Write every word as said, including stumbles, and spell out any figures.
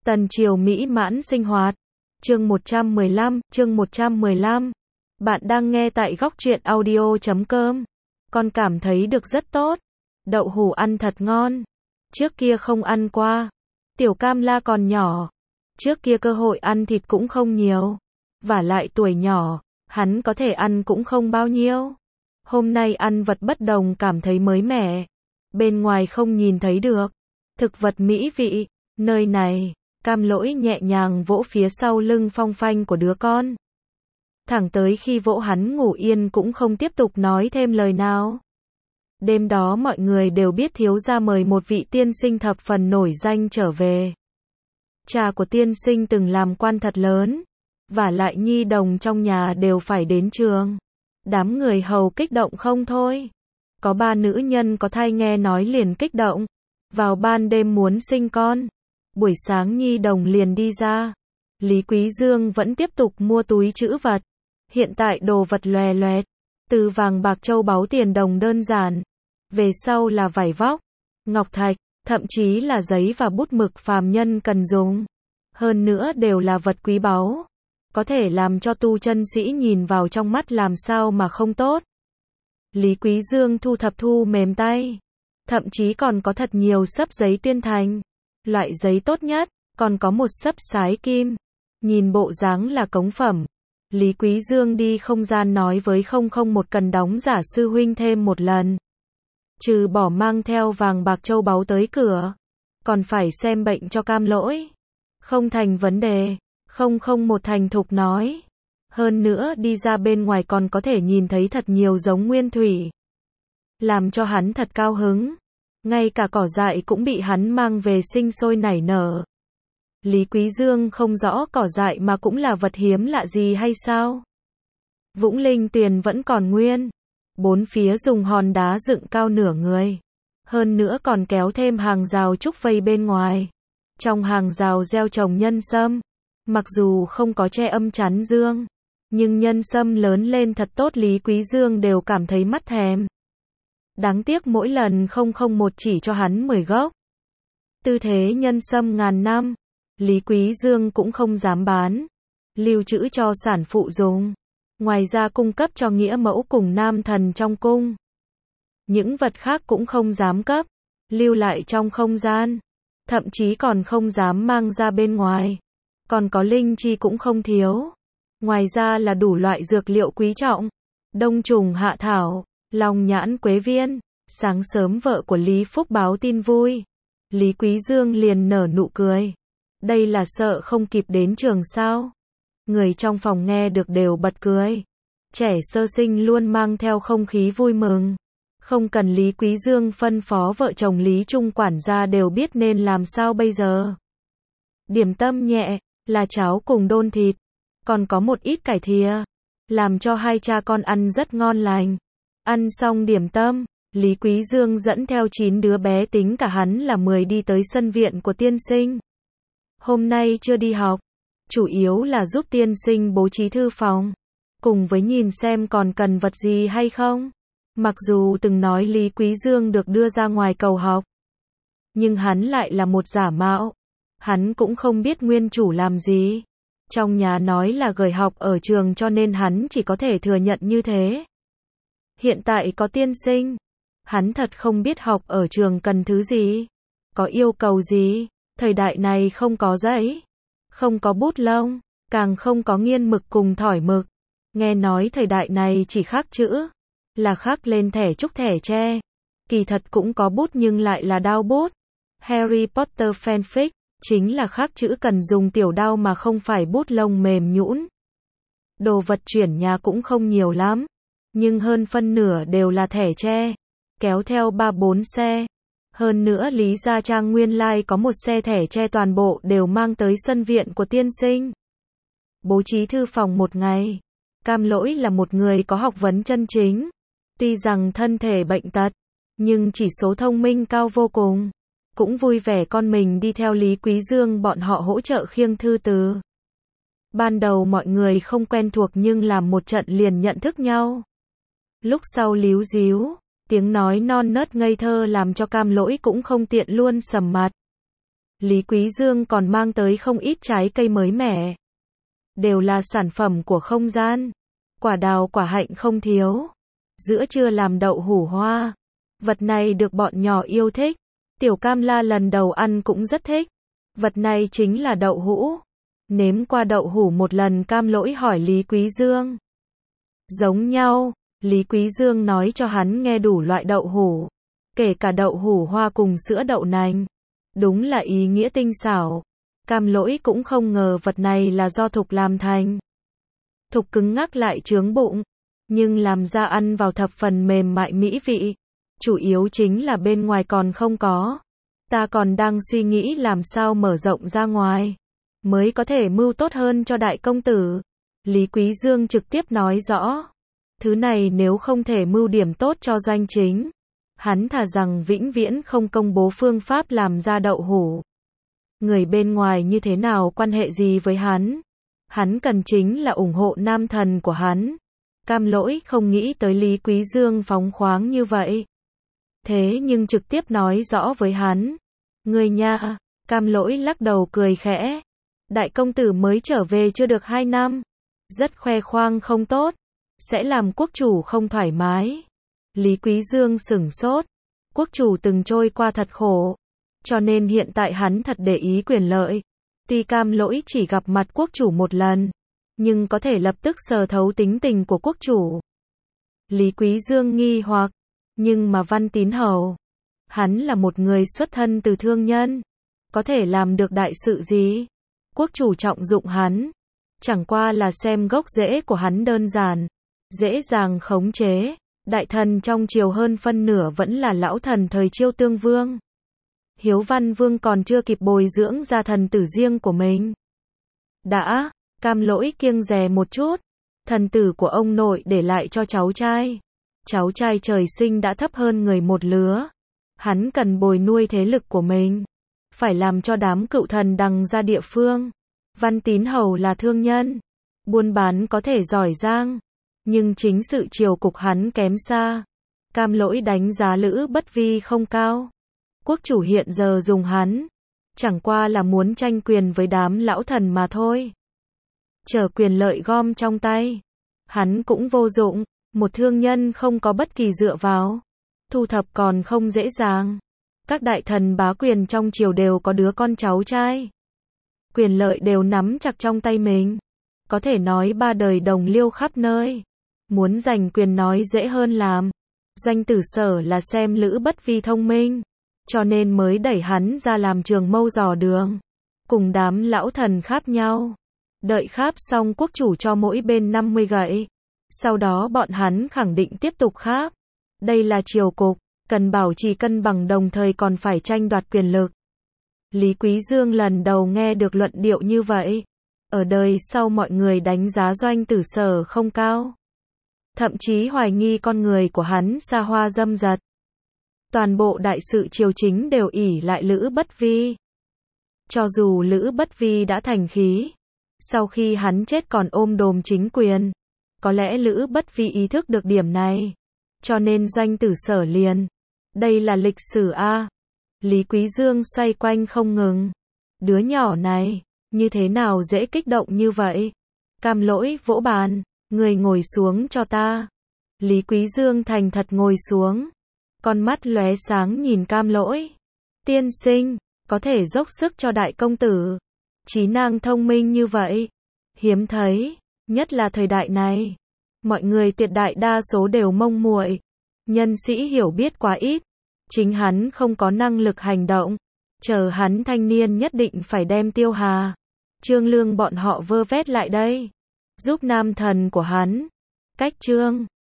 Tần triều mỹ mãn sinh hoạt. Chương một trăm mười lăm, chương một trăm mười lăm. Bạn đang nghe tại góc truyện audio chấm com. Con cảm thấy được rất tốt. Đậu hũ ăn thật ngon. Trước kia không ăn qua. Tiểu Cam La còn nhỏ. Trước kia cơ hội ăn thịt cũng không nhiều. Vả lại tuổi nhỏ, hắn có thể ăn cũng không bao nhiêu. Hôm nay ăn vật bất đồng cảm thấy mới mẻ. Bên ngoài không nhìn thấy được. Thực vật mỹ vị. Nơi này, Cam Lỗi nhẹ nhàng vỗ phía sau lưng phong phanh của đứa con. Thẳng tới khi vỗ hắn ngủ yên cũng không tiếp tục nói thêm lời nào. Đêm đó mọi người đều biết thiếu gia mời một vị tiên sinh thập phần nổi danh trở về. Cha của tiên sinh từng làm quan thật lớn, vả lại nhi đồng trong nhà đều phải đến trường. Đám người hầu kích động không thôi. Có ba nữ nhân có thai nghe nói liền kích động. Vào ban đêm muốn sinh con. Buổi sáng nhi đồng liền đi ra. Lý Quý Dương vẫn tiếp tục mua túi trữ vật. Hiện tại đồ vật loè loẹt. Từ vàng bạc châu báu tiền đồng đơn giản. Về sau là vải vóc, ngọc thạch, thậm chí là giấy và bút mực phàm nhân cần dùng. Hơn nữa đều là vật quý báu. Có thể làm cho tu chân sĩ nhìn vào trong mắt làm sao mà không tốt. Lý Quý Dương thu thập thu mềm tay. Thậm chí còn có thật nhiều xấp giấy tuyên thành. Loại giấy tốt nhất, còn có một xấp sái kim. Nhìn bộ dáng là cống phẩm. Lý Quý Dương đi không gian nói với không không một cần đóng giả sư huynh thêm một lần. Trừ bỏ mang theo vàng bạc châu báu tới cửa. Còn phải xem bệnh cho Cam Lỗi. Không thành vấn đề. Không không một thành thục nói. Hơn nữa đi ra bên ngoài còn có thể nhìn thấy thật nhiều giống nguyên thủy. Làm cho hắn thật cao hứng. Ngay cả cỏ dại cũng bị hắn mang về sinh sôi nảy nở. Lý Quý Dương không rõ cỏ dại mà cũng là vật hiếm lạ gì hay sao? Vũng Linh Tuyền vẫn còn nguyên. Bốn phía dùng hòn đá dựng cao nửa người. Hơn nữa còn kéo thêm hàng rào trúc vây bên ngoài. Trong hàng rào gieo trồng nhân sâm. Mặc dù không có che âm chắn dương. Nhưng nhân sâm lớn lên thật tốt Lý Quý Dương đều cảm thấy mắt thèm. Đáng tiếc mỗi lần không không một chỉ cho hắn mười gốc. Tư thế nhân sâm ngàn năm. Lý Quý Dương cũng không dám bán. Lưu trữ cho sản phụ dùng. Ngoài ra cung cấp cho nghĩa mẫu cùng nam thần trong cung. Những vật khác cũng không dám cấp. Lưu lại trong không gian. Thậm chí còn không dám mang ra bên ngoài. Còn có linh chi cũng không thiếu. Ngoài ra là đủ loại dược liệu quý trọng. Đông trùng hạ thảo. Long nhãn quế viên. Sáng sớm vợ của Lý Phúc báo tin vui. Lý Quý Dương liền nở nụ cười. Đây là sợ không kịp đến trường sao? Người trong phòng nghe được đều bật cười. Trẻ sơ sinh luôn mang theo không khí vui mừng. Không cần Lý Quý Dương phân phó vợ chồng Lý Trung quản gia đều biết nên làm sao bây giờ. Điểm tâm nhẹ, là cháo cùng đôn thịt. Còn có một ít cải thìa. Làm cho hai cha con ăn rất ngon lành. Ăn xong điểm tâm, Lý Quý Dương dẫn theo chín đứa bé tính cả hắn là mười đi tới sân viện của tiên sinh. Hôm nay chưa đi học, chủ yếu là giúp tiên sinh bố trí thư phòng, cùng với nhìn xem còn cần vật gì hay không. Mặc dù từng nói Lý Quý Dương được đưa ra ngoài cầu học, nhưng hắn lại là một giả mạo. Hắn cũng không biết nguyên chủ làm gì. Trong nhà nói là gửi học ở trường cho nên hắn chỉ có thể thừa nhận như thế. Hiện tại có tiên sinh, hắn thật không biết học ở trường cần thứ gì, có yêu cầu gì. Thời đại này không có giấy, không có bút lông, càng không có nghiên mực cùng thỏi mực. Nghe nói thời đại này chỉ khắc chữ, là khắc lên thẻ trúc thẻ tre. Kỳ thật cũng có bút nhưng lại là đao bút. Harry Potter fanfic, chính là khắc chữ cần dùng tiểu đao mà không phải bút lông mềm nhũn. Đồ vật chuyển nhà cũng không nhiều lắm, nhưng hơn phân nửa đều là thẻ tre, kéo theo ba bốn xe. Hơn nữa Lý Gia Trang nguyên lai có một xe thẻ tre toàn bộ đều mang tới sân viện của tiên sinh. Bố trí thư phòng một ngày. Cam Lỗi là một người có học vấn chân chính. Tuy rằng thân thể bệnh tật, nhưng chỉ số thông minh cao vô cùng. Cũng vui vẻ con mình đi theo Lý Quý Dương bọn họ hỗ trợ khiêng thư từ. Ban đầu mọi người không quen thuộc nhưng làm một trận liền nhận thức nhau. Lúc sau líu díu. Tiếng nói non nớt ngây thơ làm cho Cam Lỗi cũng không tiện luôn sầm mặt. Lý Quý Dương còn mang tới không ít trái cây mới mẻ. Đều là sản phẩm của không gian. Quả đào quả hạnh không thiếu. Giữa trưa làm đậu hủ hoa. Vật này được bọn nhỏ yêu thích. Tiểu Cam La lần đầu ăn cũng rất thích. Vật này chính là đậu hũ. Nếm qua đậu hủ một lần, Cam Lỗi hỏi Lý Quý Dương. Giống nhau, Lý Quý Dương nói cho hắn nghe đủ loại đậu hủ. Kể cả đậu hủ hoa cùng sữa đậu nành. Đúng là ý nghĩa tinh xảo. Cam Lỗi cũng không ngờ vật này là do Thục làm thành. Thục cứng ngắc lại chướng bụng. Nhưng làm ra ăn vào thập phần mềm mại mỹ vị. Chủ yếu chính là bên ngoài còn không có. Ta còn đang suy nghĩ làm sao mở rộng ra ngoài. Mới có thể mưu tốt hơn cho đại công tử. Lý Quý Dương trực tiếp nói rõ. Thứ này nếu không thể mưu điểm tốt cho doanh chính. Hắn thà rằng vĩnh viễn không công bố phương pháp làm ra đậu hủ. Người bên ngoài như thế nào quan hệ gì với hắn. Hắn cần chính là ủng hộ nam thần của hắn. Cam Lỗi không nghĩ tới Lý Quý Dương phóng khoáng như vậy. Thế nhưng trực tiếp nói rõ với hắn. Người nha, Cam Lỗi lắc đầu cười khẽ. Đại công tử mới trở về chưa được hai năm. Rất khoe khoang không tốt. Sẽ làm quốc chủ không thoải mái. Lý Quý Dương sửng sốt. Quốc chủ từng trôi qua thật khổ. Cho nên hiện tại hắn thật để ý quyền lợi. Tuy Cam Lỗi chỉ gặp mặt quốc chủ một lần. Nhưng có thể lập tức sờ thấu tính tình của quốc chủ. Lý Quý Dương nghi hoặc. Nhưng mà Văn Tín Hầu. Hắn là một người xuất thân từ thương nhân. Có thể làm được đại sự gì? Quốc chủ trọng dụng hắn. Chẳng qua là xem gốc rễ của hắn đơn giản. Dễ dàng khống chế. Đại thần trong triều hơn phân nửa vẫn là lão thần thời Chiêu Tương Vương. Hiếu Văn Vương còn chưa kịp bồi dưỡng ra thần tử riêng của mình. Đã, Cam Lỗi kiêng dè một chút. Thần tử của ông nội để lại cho cháu trai. Cháu trai trời sinh đã thấp hơn người một lứa. Hắn cần bồi nuôi thế lực của mình. Phải làm cho đám cựu thần đằng ra địa phương. Văn Tín Hầu là thương nhân. Buôn bán có thể giỏi giang. Nhưng chính sự triều cục hắn kém xa. Cam Lỗi đánh giá Lữ Bất Vi không cao. Quốc chủ hiện giờ dùng hắn. Chẳng qua là muốn tranh quyền với đám lão thần mà thôi. Chờ quyền lợi gom trong tay. Hắn cũng vô dụng. Một thương nhân không có bất kỳ dựa vào. Thu thập còn không dễ dàng. Các đại thần bá quyền trong triều đều có đứa con cháu trai. Quyền lợi đều nắm chặt trong tay mình. Có thể nói ba đời đồng liêu khắp nơi. Muốn giành quyền nói dễ hơn làm. Doanh Tử Sở là xem Lữ Bất Vi thông minh. Cho nên mới đẩy hắn ra làm trường mâu dò đường. Cùng đám lão thần kháp nhau. Đợi kháp xong quốc chủ cho mỗi bên năm mươi gậy. Sau đó bọn hắn khẳng định tiếp tục kháp. Đây là triều cục. Cần bảo trì cân bằng đồng thời còn phải tranh đoạt quyền lực. Lý Quý Dương lần đầu nghe được luận điệu như vậy. Ở đời sau mọi người đánh giá Doanh Tử Sở không cao. Thậm chí hoài nghi con người của hắn xa hoa dâm dật. Toàn bộ đại sự triều chính đều ỷ lại Lữ Bất Vi. Cho dù Lữ Bất Vi đã thành khí. Sau khi hắn chết còn ôm đồm chính quyền. Có lẽ Lữ Bất Vi ý thức được điểm này. Cho nên Doanh Tử Sở liền. Đây là lịch sử a. Lý Quý Dương xoay quanh không ngừng. Đứa nhỏ này, như thế nào dễ kích động như vậy? Cam Lỗi vỗ bàn, người ngồi xuống cho ta. Lý Quý Dương thành thật ngồi xuống. Con mắt lóe sáng nhìn Cam Lỗi. Tiên sinh, có thể dốc sức cho đại công tử. Trí năng thông minh như vậy. Hiếm thấy, nhất là thời đại này. Mọi người tuyệt đại đa số đều mông muội. Nhân sĩ hiểu biết quá ít. Chính hắn không có năng lực hành động. Chờ hắn thanh niên nhất định phải đem Tiêu Hà, Trương Lương bọn họ vơ vét lại đây. Giúp nam thần của hắn. Cách Trương